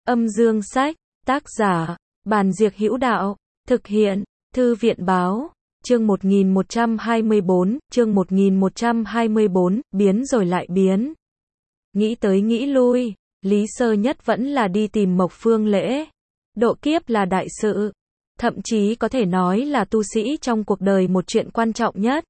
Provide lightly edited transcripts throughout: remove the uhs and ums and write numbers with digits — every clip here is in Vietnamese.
Âm dương sách, tác giả, Bàn Diệc Hữu Đạo, thực hiện, Thư viện báo, chương 1124, biến rồi lại biến. Nghĩ tới nghĩ lui, Lý Sơ Nhất vẫn là đi tìm Mộc Phương Lễ. Độ kiếp là đại sự, thậm chí có thể nói là tu sĩ trong cuộc đời một chuyện quan trọng nhất.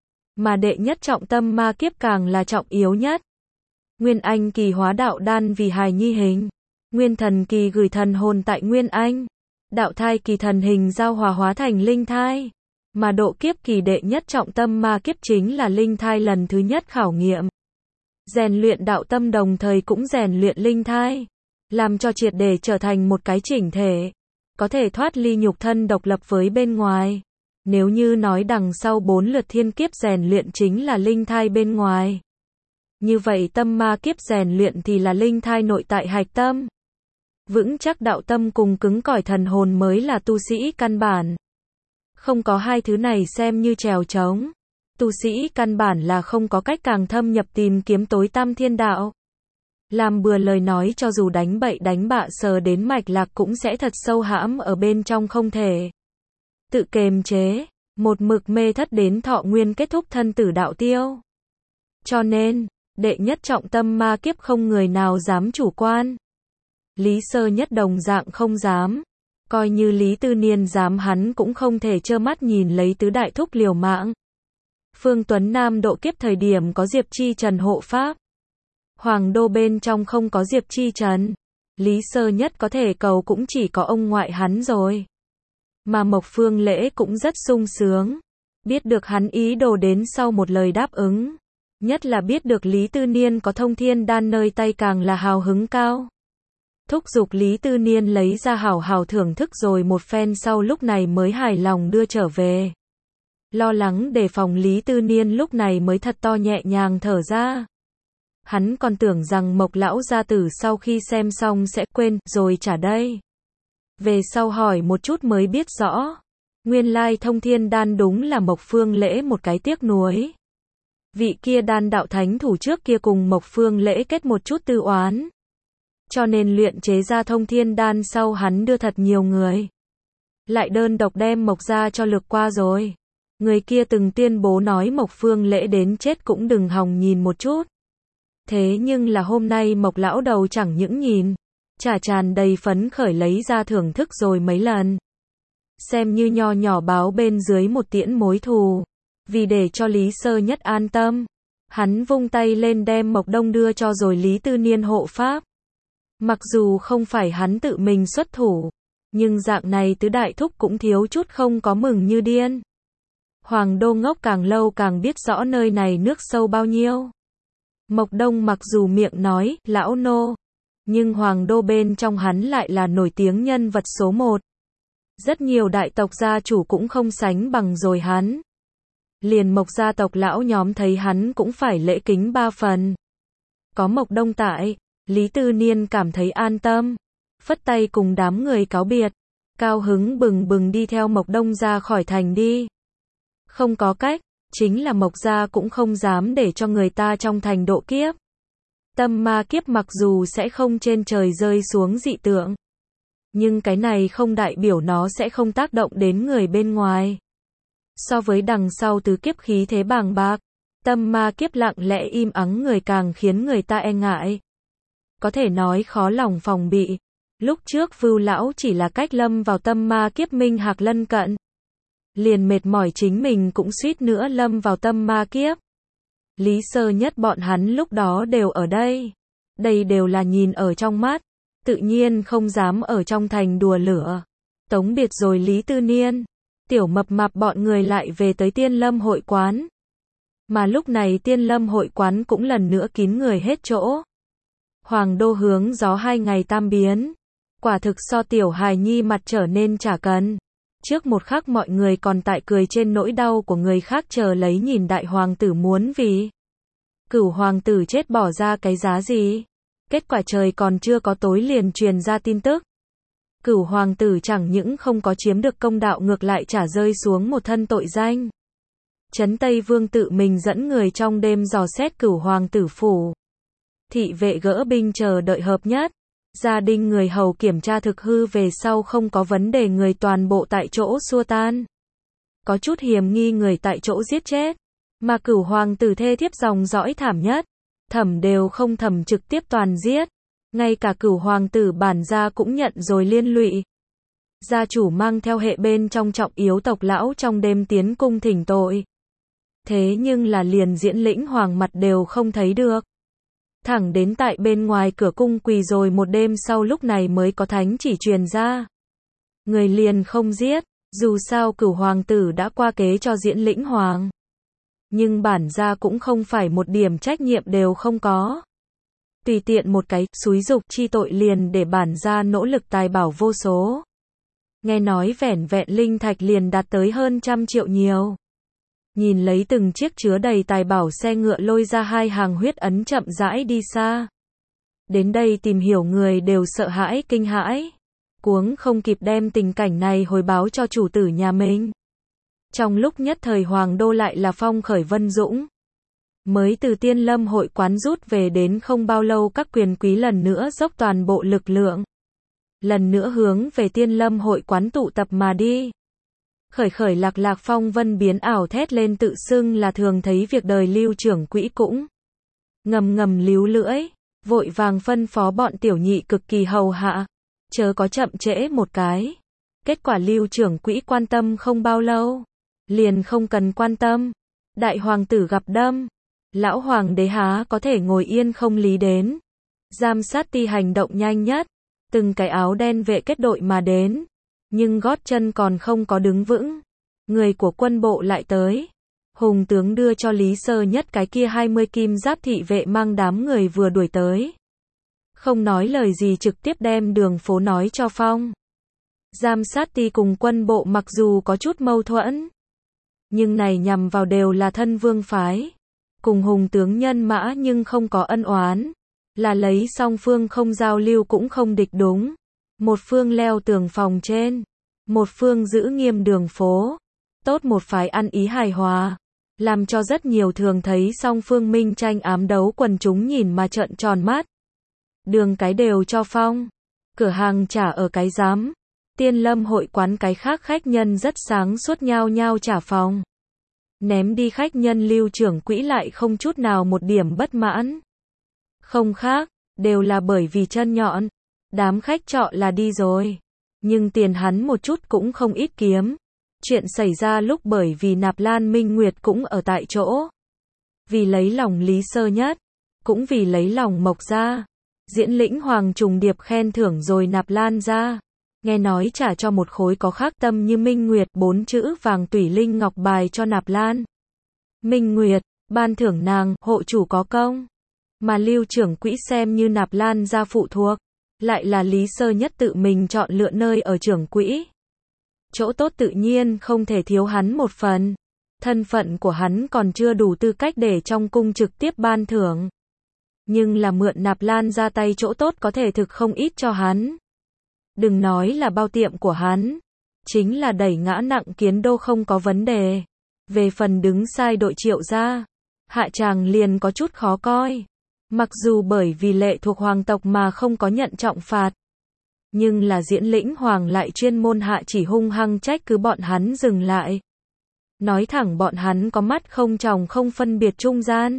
Mà đệ nhất trọng tâm ma kiếp càng là trọng yếu nhất. Nguyên Anh kỳ hóa đạo đan vì hài nhi hình. Nguyên thần kỳ gửi thần hồn tại Nguyên Anh. Đạo thai kỳ thần hình giao hòa hóa thành linh thai. Mà độ kiếp kỳ đệ nhất trọng tâm ma kiếp chính là linh thai lần thứ nhất khảo nghiệm. Rèn luyện đạo tâm đồng thời cũng rèn luyện linh thai. Làm cho triệt để trở thành một cái chỉnh thể. Có thể thoát ly nhục thân độc lập với bên ngoài. Nếu như nói đằng sau 4 lượt thiên kiếp rèn luyện chính là linh thai bên ngoài. Như vậy tâm ma kiếp rèn luyện thì là linh thai nội tại hạch tâm. Vững chắc đạo tâm cùng cứng cỏi thần hồn mới là tu sĩ căn bản. Không có hai thứ này xem như trèo trống. Tu sĩ căn bản là không có cách càng thâm nhập tìm kiếm tối tăm thiên đạo. Làm bừa lời nói cho dù đánh bậy đánh bạ sờ đến mạch lạc cũng sẽ thật sâu hãm ở bên trong không thể. Tự kềm chế, một mực mê thất đến thọ nguyên kết thúc thân tử đạo tiêu. Cho nên, đệ nhất trọng tâm ma kiếp không người nào dám chủ quan. Lý Sơ Nhất đồng dạng không dám. Coi như Lý Tư Niên dám hắn cũng không thể trơ mắt nhìn lấy tứ đại thúc liều mạng. Phương Tuấn Nam độ kiếp thời điểm có Diệp Chi Trần hộ pháp. Hoàng đô bên trong không có Diệp Chi Trần. Lý Sơ Nhất có thể cầu cũng chỉ có ông ngoại hắn rồi. Mà Mộc Phương Lễ cũng rất sung sướng. Biết được hắn ý đồ đến sau một lời đáp ứng. Nhất là biết được Lý Tư Niên có thông thiên đan nơi tay càng là hào hứng cao. Thúc giục Lý Tư Niên lấy ra hảo hảo thưởng thức rồi một phen sau lúc này mới hài lòng đưa trở về. Lo lắng đề phòng Lý Tư Niên lúc này mới thật to nhẹ nhàng thở ra. Hắn còn tưởng rằng Mộc lão gia tử sau khi xem xong sẽ quên rồi trả đây. Về sau hỏi một chút mới biết rõ. Nguyên lai thông thiên đan đúng là Mộc Phương Lễ một cái tiếc nuối. Vị kia đan đạo thánh thủ trước kia cùng Mộc Phương Lễ kết một chút tư oán. Cho nên luyện chế ra thông thiên đan sau hắn đưa thật nhiều người. Lại đơn độc đem Mộc ra cho lược qua rồi. Người kia từng tuyên bố nói Mộc Phương Lễ đến chết cũng đừng hòng nhìn một chút. Thế nhưng là hôm nay Mộc lão đầu chẳng những nhìn. Chả tràn đầy phấn khởi lấy ra thưởng thức rồi mấy lần. Xem như nho nhỏ báo bên dưới một tiễn mối thù. Vì để cho Lý Sơ Nhất an tâm. Hắn vung tay lên đem Mộc Đông đưa cho rồi Lý Tư Niên hộ pháp. Mặc dù không phải hắn tự mình xuất thủ. Nhưng dạng này tứ đại thúc cũng thiếu chút không có mừng như điên. Hoàng đô ngốc càng lâu càng biết rõ nơi này nước sâu bao nhiêu. Mộc Đông mặc dù miệng nói, lão nô. Nhưng hoàng đô bên trong hắn lại là nổi tiếng nhân vật số 1. Rất nhiều đại tộc gia chủ cũng không sánh bằng rồi hắn. Liền Mộc gia tộc lão nhóm thấy hắn cũng phải lễ kính 3 phần. Có Mộc Đông tại, Lý Tư Niên cảm thấy an tâm. Phất tay cùng đám người cáo biệt. Cao hứng bừng bừng đi theo Mộc Đông ra khỏi thành đi. Không có cách, chính là Mộc gia cũng không dám để cho người ta trong thành độ kiếp. Tâm ma kiếp mặc dù sẽ không trên trời rơi xuống dị tượng. Nhưng cái này không đại biểu nó sẽ không tác động đến người bên ngoài. So với đằng sau tứ kiếp khí thế bàng bạc, tâm ma kiếp lặng lẽ im ắng người càng khiến người ta e ngại. Có thể nói khó lòng phòng bị. Lúc trước Vưu lão chỉ là cách lâm vào tâm ma kiếp minh hạc lân cận. Liền mệt mỏi chính mình cũng suýt nữa lâm vào tâm ma kiếp. Lý Sơ Nhất bọn hắn lúc đó đều ở đây. Đây đều là nhìn ở trong mắt. Tự nhiên không dám ở trong thành đùa lửa. Tống biệt rồi Lý Tư Niên. Tiểu mập mạp bọn người lại về tới Tiên Lâm hội quán. Mà lúc này Tiên Lâm hội quán cũng lần nữa kín người hết chỗ. Hoàng đô hướng gió 2 ngày tam biến. Quả thực so tiểu hài nhi mặt trở nên chả cần. Trước một khắc mọi người còn tại cười trên nỗi đau của người khác chờ lấy nhìn đại hoàng tử muốn vì Cửu hoàng tử chết bỏ ra cái giá gì. Kết quả trời còn chưa có tối liền truyền ra tin tức. Cửu hoàng tử chẳng những không có chiếm được công đạo ngược lại trả rơi xuống một thân tội danh. Trấn Tây Vương tự mình dẫn người trong đêm dò xét Cửu hoàng tử phủ. Thị vệ gỡ binh chờ đợi hợp nhất. Gia đình người hầu kiểm tra thực hư về sau không có vấn đề, người toàn bộ tại chỗ xua tan. Có chút hiểm nghi người tại chỗ giết chết. Mà Cửu hoàng tử thê thiếp dòng dõi thảm nhất, thẩm đều không thẩm trực tiếp toàn giết. Ngay cả Cửu hoàng tử bản gia cũng nhận rồi liên lụy. Gia chủ mang theo hệ bên trong trọng yếu tộc lão trong đêm tiến cung thỉnh tội. Thế nhưng là liền Diễn Lĩnh Hoàng mặt đều không thấy được. Thẳng đến tại bên ngoài cửa cung quỳ rồi một đêm sau lúc này mới có thánh chỉ truyền ra. Người liền không giết, dù sao Cửu hoàng tử đã qua kế cho Diễn Lĩnh Hoàng. Nhưng bản gia cũng không phải một điểm trách nhiệm đều không có. Tùy tiện một cái xúi dục chi tội liền để bản gia nỗ lực tài bảo vô số. Nghe nói vẻn vẹn linh thạch liền đạt tới hơn 100 triệu nhiều. Nhìn lấy từng chiếc chứa đầy tài bảo xe ngựa lôi ra hai hàng huyết ấn chậm rãi đi xa. Đến đây tìm hiểu người đều sợ hãi kinh hãi. Cuống không kịp đem tình cảnh này hồi báo cho chủ tử nhà mình. Trong lúc nhất thời hoàng đô lại là phong khởi vân dũng. Mới từ Tiên Lâm hội quán rút về đến không bao lâu các quyền quý lần nữa dốc toàn bộ lực lượng. Lần nữa hướng về Tiên Lâm hội quán tụ tập mà đi. Khởi lạc lạc phong vân biến ảo thét lên tự xưng là thường thấy việc đời Lưu trưởng quỹ cũng ngầm líu lưỡi, vội vàng phân phó bọn tiểu nhị cực kỳ hầu hạ, chớ có chậm trễ một cái. Kết quả Lưu trưởng quỹ quan tâm không bao lâu, liền không cần quan tâm. Đại hoàng tử gặp đâm, lão hoàng đế há có thể ngồi yên không lý đến. Giam sát ti hành động nhanh nhất, từng cái áo đen vệ kết đội mà đến. Nhưng gót chân còn không có đứng vững, người của quân bộ lại tới. Hùng tướng đưa cho Lý Sơ Nhất cái kia 20 kim giáp thị vệ mang đám người vừa đuổi tới. Không nói lời gì trực tiếp đem đường phố nói cho Phong. Giam sát ti cùng quân bộ mặc dù có chút mâu thuẫn, nhưng này nhằm vào đều là thân vương phái. Cùng Hùng tướng nhân mã nhưng không có ân oán. Là lấy song phương không giao lưu cũng không địch đúng. Một phương leo tường phòng trên, một phương giữ nghiêm đường phố. Tốt một phái ăn ý hài hòa, làm cho rất nhiều thường thấy song phương minh tranh ám đấu quần chúng nhìn mà trợn tròn mắt. Đường cái đều cho Phong, cửa hàng trả ở cái giám. Tiên Lâm hội quán cái khác khách nhân rất sáng suốt nhao nhao trả phòng. Ném đi khách nhân Lưu trưởng quỹ lại không chút nào một điểm bất mãn. Không khác, đều là bởi vì chân nhọn. Đám khách trọ là đi rồi, nhưng tiền hắn một chút cũng không ít kiếm. Chuyện xảy ra lúc bởi vì Nạp Lan Minh Nguyệt cũng ở tại chỗ. Vì lấy lòng Lý Sơ Nhất, cũng vì lấy lòng Mộc gia. Diễn Lĩnh Hoàng trùng điệp khen thưởng rồi Nạp Lan ra. Nghe nói trả cho một khối có khác tâm như Minh Nguyệt 4 chữ vàng tủy linh ngọc bài cho Nạp Lan. Minh Nguyệt, ban thưởng nàng, hộ chủ có công. Mà Lưu trưởng quỹ xem như Nạp Lan ra phụ thuộc. Lại là Lý Sơ Nhất tự mình chọn lựa nơi ở trưởng quỹ. Chỗ tốt tự nhiên không thể thiếu hắn một phần. Thân phận của hắn còn chưa đủ tư cách để trong cung trực tiếp ban thưởng. Nhưng là mượn Nạp Lan ra tay chỗ tốt có thể thực không ít cho hắn. Đừng nói là bao tiệm của hắn, chính là đẩy ngã nặng Kiến Đô không có vấn đề. Về phần đứng sai đội Triệu gia, hạ tràng liền có chút khó coi. Mặc dù bởi vì lệ thuộc hoàng tộc mà không có nhận trọng phạt, nhưng là Diễn Lĩnh Hoàng lại chuyên môn hạ chỉ hung hăng trách cứ bọn hắn dừng lại. Nói thẳng bọn hắn có mắt không tròng không phân biệt trung gian.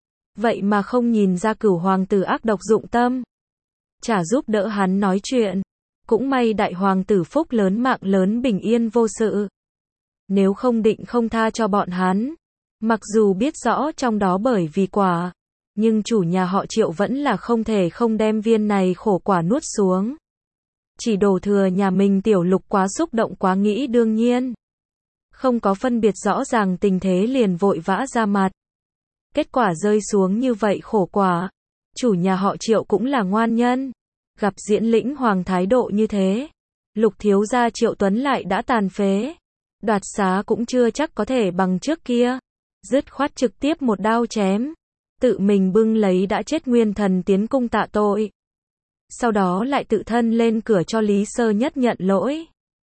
Vậy mà không nhìn ra Cửu hoàng tử ác độc dụng tâm. Chả giúp đỡ hắn nói chuyện. Cũng may đại hoàng tử phúc lớn mạng lớn bình yên vô sự. Nếu không định không tha cho bọn hắn. Mặc dù biết rõ trong đó bởi vì quả, nhưng chủ nhà họ Triệu vẫn là không thể không đem viên này khổ quả nuốt xuống. Chỉ đổ thừa nhà mình Tiểu Lục quá xúc động quá nghĩ đương nhiên. Không có phân biệt rõ ràng tình thế liền vội vã ra mặt. Kết quả rơi xuống như vậy khổ quả. Chủ nhà họ Triệu cũng là ngoan nhân. Gặp Diễn Lĩnh Hoàng thái độ như thế, Lục thiếu gia Triệu Tuấn lại đã tàn phế. Đoạt xá cũng chưa chắc có thể bằng trước kia. Dứt khoát trực tiếp một đao chém. Tự mình bưng lấy đã chết nguyên thần tiến cung tạ tội. Sau đó lại tự thân lên cửa cho Lý Sơ Nhất nhận lỗi.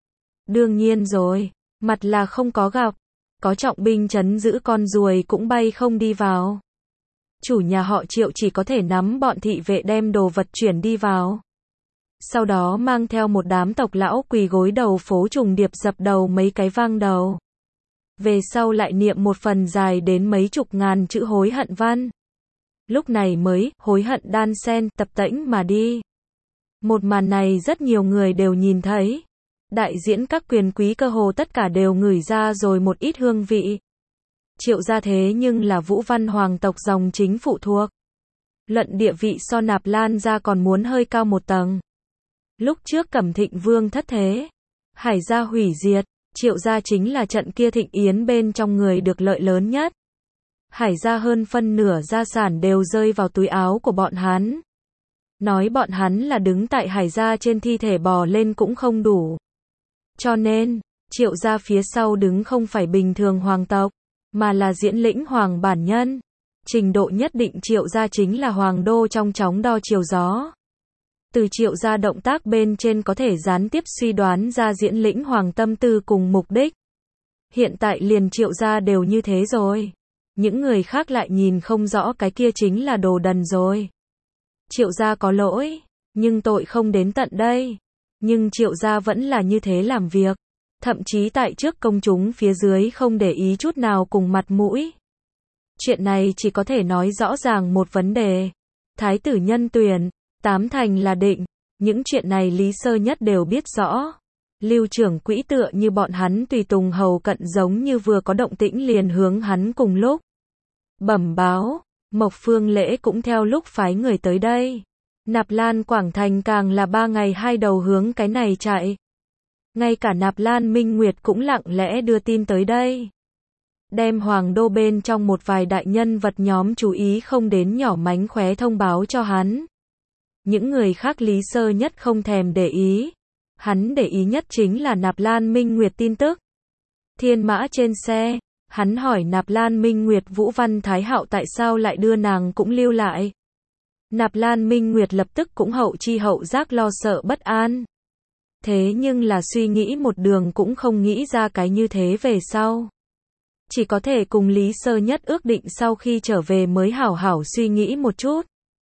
Đương nhiên rồi, mặt là không có gặp. Có trọng binh trấn giữ con ruồi cũng bay không đi vào. Chủ nhà họ Triệu chỉ có thể nắm bọn thị vệ đem đồ vật chuyển đi vào. sau đó mang theo một đám tộc lão quỳ gối đầu phố trùng điệp dập đầu mấy cái vang đầu. Về sau lại niệm một phần dài đến mấy chục ngàn chữ hối hận văn. Lúc này mới, hối hận đan xen, tập tễnh mà đi. Một màn này rất nhiều người đều nhìn thấy. Đại diễn các quyền quý cơ hồ tất cả đều ngửi ra rồi một ít hương vị. Triệu gia thế nhưng là Vũ Văn hoàng tộc dòng chính phụ thuộc. Luận địa vị so Nạp Lan gia còn muốn hơi cao một tầng. Lúc trước Cẩm Thịnh Vương thất thế, Hải gia hủy diệt, Triệu gia chính là trận kia thịnh yến bên trong người được lợi lớn nhất. Hải gia hơn phân nửa gia sản đều rơi vào túi áo của bọn hắn. Nói bọn hắn là đứng tại Hải gia trên thi thể bò lên cũng không đủ. Cho nên, Triệu gia phía sau đứng không phải bình thường hoàng tộc, mà là Diễn Lĩnh hoàng bản nhân. Trình độ nhất định Triệu gia chính là hoàng đô trong chóng đo chiều gió. Từ Triệu gia động tác bên trên có thể gián tiếp suy đoán ra Diễn Lĩnh hoàng tâm tư cùng mục đích. Hiện tại liền Triệu gia đều như thế rồi. Những người khác lại nhìn không rõ cái kia chính là đồ đần rồi. Triệu gia có lỗi, nhưng tội không đến tận đây. Nhưng Triệu gia vẫn là như thế làm việc. Thậm chí tại trước công chúng phía dưới không để ý chút nào cùng mặt mũi. Chuyện này chỉ có thể nói rõ ràng một vấn đề. Thái tử nhân tuyển, 8 thành là định. Những chuyện này Lý Sơ Nhất đều biết rõ. Lưu trưởng quỹ tựa như bọn hắn tùy tùng hầu cận giống như vừa có động tĩnh liền hướng hắn cùng lúc bẩm báo. Mộc Phương Lễ cũng theo lúc phái người tới đây. Nạp Lan Quảng Thành càng là 3 ngày 2 đầu hướng cái này chạy. Ngay cả Nạp Lan Minh Nguyệt cũng lặng lẽ đưa tin tới đây. Đem hoàng đô bên trong một vài đại nhân vật nhóm chú ý không đến nhỏ mánh khóe thông báo cho hắn. Những người khác Lý Sơ Nhất không thèm để ý. Hắn để ý nhất chính là Nạp Lan Minh Nguyệt tin tức. Thiên mã trên xe, hắn hỏi Nạp Lan Minh Nguyệt Vũ Văn Thái Hạo tại sao lại đưa nàng cũng lưu lại. Nạp Lan Minh Nguyệt lập tức cũng hậu chi hậu giác lo sợ bất an. Thế nhưng là suy nghĩ một đường cũng không nghĩ ra cái như thế về sau. Chỉ có thể cùng Lý Sơ Nhất ước định sau khi trở về mới hảo hảo suy nghĩ một chút.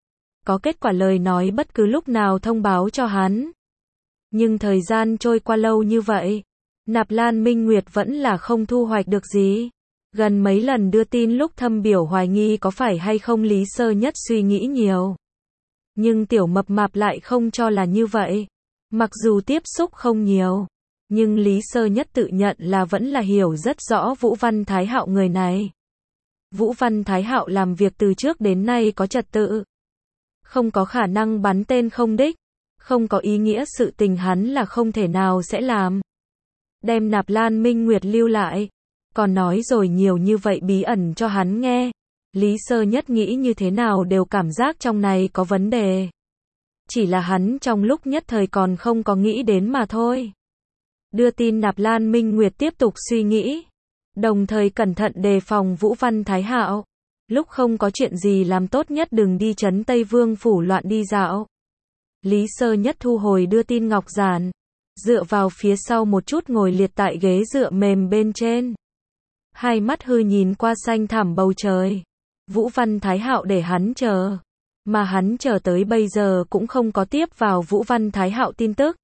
Có kết quả lời nói bất cứ lúc nào thông báo cho hắn. Nhưng thời gian trôi qua lâu như vậy, Nạp Lan Minh Nguyệt vẫn là không thu hoạch được gì. Gần mấy lần đưa tin lúc thâm biểu hoài nghi có phải hay không Lý Sơ Nhất suy nghĩ nhiều. Nhưng tiểu mập mạp lại không cho là như vậy. Mặc dù tiếp xúc không nhiều, nhưng Lý Sơ Nhất tự nhận là vẫn là hiểu rất rõ Vũ Văn Thái Hạo người này. Vũ Văn Thái Hạo làm việc từ trước đến nay có trật tự. Không có khả năng bắn tên không đích. Không có ý nghĩa sự tình hắn là không thể nào sẽ làm. Đem Nạp Lan Minh Nguyệt lưu lại. Còn nói rồi nhiều như vậy bí ẩn cho hắn nghe. Lý Sơ Nhất nghĩ như thế nào đều cảm giác trong này có vấn đề. Chỉ là hắn trong lúc nhất thời còn không có nghĩ đến mà thôi. Đưa tin Nạp Lan Minh Nguyệt tiếp tục suy nghĩ. Đồng thời cẩn thận đề phòng Vũ Văn Thái Hạo. Lúc không có chuyện gì làm tốt nhất đừng đi trấn Tây Vương phủ loạn đi dạo. Lý Sơ Nhất thu hồi đưa tin ngọc giản. Dựa vào phía sau một chút ngồi liệt tại ghế dựa mềm bên trên. Hai mắt hư nhìn qua xanh thẳm bầu trời. Vũ Văn Thái Hạo để hắn chờ. Mà hắn chờ tới bây giờ cũng không có tiếp vào Vũ Văn Thái Hạo tin tức.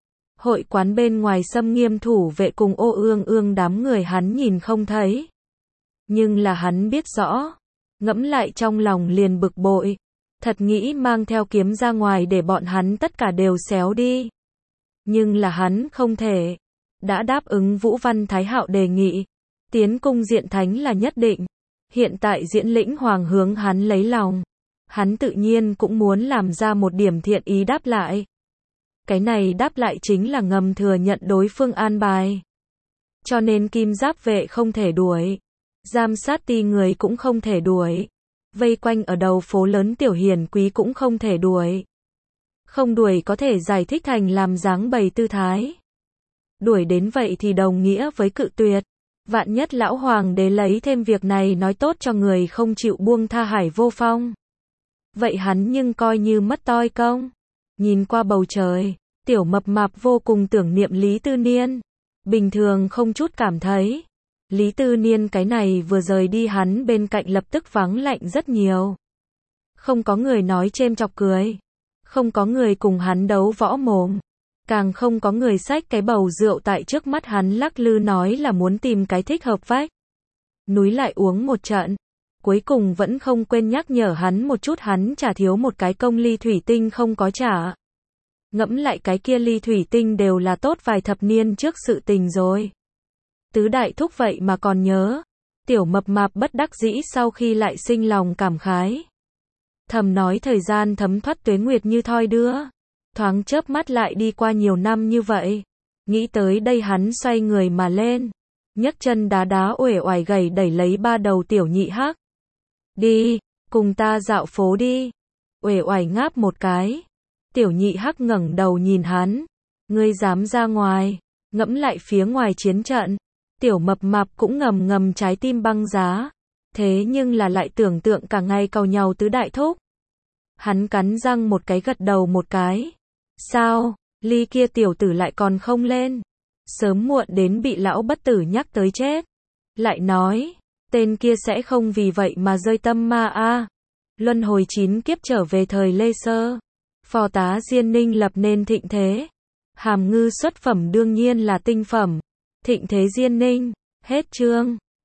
Hội quán bên ngoài xâm nghiêm thủ vệ cùng ô ương ương đám người hắn nhìn không thấy. Nhưng là hắn biết rõ. Ngẫm lại trong lòng liền bực bội. Thật nghĩ mang theo kiếm ra ngoài để bọn hắn tất cả đều xéo đi. Nhưng là hắn không thể. Đã đáp ứng Vũ Văn Thái Hạo đề nghị. Tiến cung diện thánh là nhất định. Hiện tại Diễn Lĩnh hoàng hướng hắn lấy lòng. Hắn tự nhiên cũng muốn làm ra một điểm thiện ý đáp lại. Cái này đáp lại chính là ngầm thừa nhận đối phương an bài. Cho nên kim giáp vệ không thể đuổi. Giám sát ti người cũng không thể đuổi. Vây quanh ở đầu phố lớn tiểu hiển quý cũng không thể đuổi. Không đuổi có thể giải thích thành làm dáng bày tư thái. Đuổi đến vậy thì đồng nghĩa với cự tuyệt. Vạn nhất lão hoàng đế lấy thêm việc này nói tốt cho người không chịu buông tha Hải Vô Phong. Vậy hắn nhưng coi như mất toi công. Nhìn qua bầu trời, tiểu mập mạp vô cùng tưởng niệm Lý Tư Niên. Bình thường không chút cảm thấy. Lý Tư Niên cái này vừa rời đi hắn bên cạnh lập tức vắng lạnh rất nhiều. Không có người nói chêm chọc cười. Không có người cùng hắn đấu võ mồm. Càng không có người xách cái bầu rượu tại trước mắt hắn lắc lư nói là muốn tìm cái thích hợp vách núi lại uống một trận. Cuối cùng vẫn không quên nhắc nhở hắn một chút hắn trả thiếu một cái công ly thủy tinh không có trả. Ngẫm lại cái kia ly thủy tinh đều là tốt vài thập niên trước sự tình rồi. Tứ đại thúc vậy mà còn nhớ. Tiểu mập mạp bất đắc dĩ sau khi lại sinh lòng cảm khái. Thầm nói thời gian thấm thoát tuế nguyệt như thoi đưa. Thoáng chớp mắt lại đi qua nhiều năm như vậy. Nghĩ tới đây hắn xoay người mà lên. Nhấc chân đá đá uể oải gầy đẩy lấy ba đầu tiểu nhị hắc. Đi, cùng ta dạo phố đi. Uể oải ngáp một cái. Tiểu nhị hắc ngẩng đầu nhìn hắn. Ngươi dám ra ngoài, ngẫm lại phía ngoài chiến trận. Tiểu mập mạp cũng ngầm ngầm trái tim băng giá. Thế nhưng là lại tưởng tượng cả ngày càu nhàu tứ đại thúc. Hắn cắn răng một cái gật đầu một cái. Sao, ly kia tiểu tử lại còn không lên. Sớm muộn đến bị lão bất tử nhắc tới chết. Lại nói, tên kia sẽ không vì vậy mà rơi tâm ma a. Luân hồi 9 kiếp trở về thời Lê Sơ. Phò tá Diên Ninh lập nên thịnh thế. Hàm ngư xuất phẩm đương nhiên là tinh phẩm. Thịnh thế Diên Ninh, hết chương.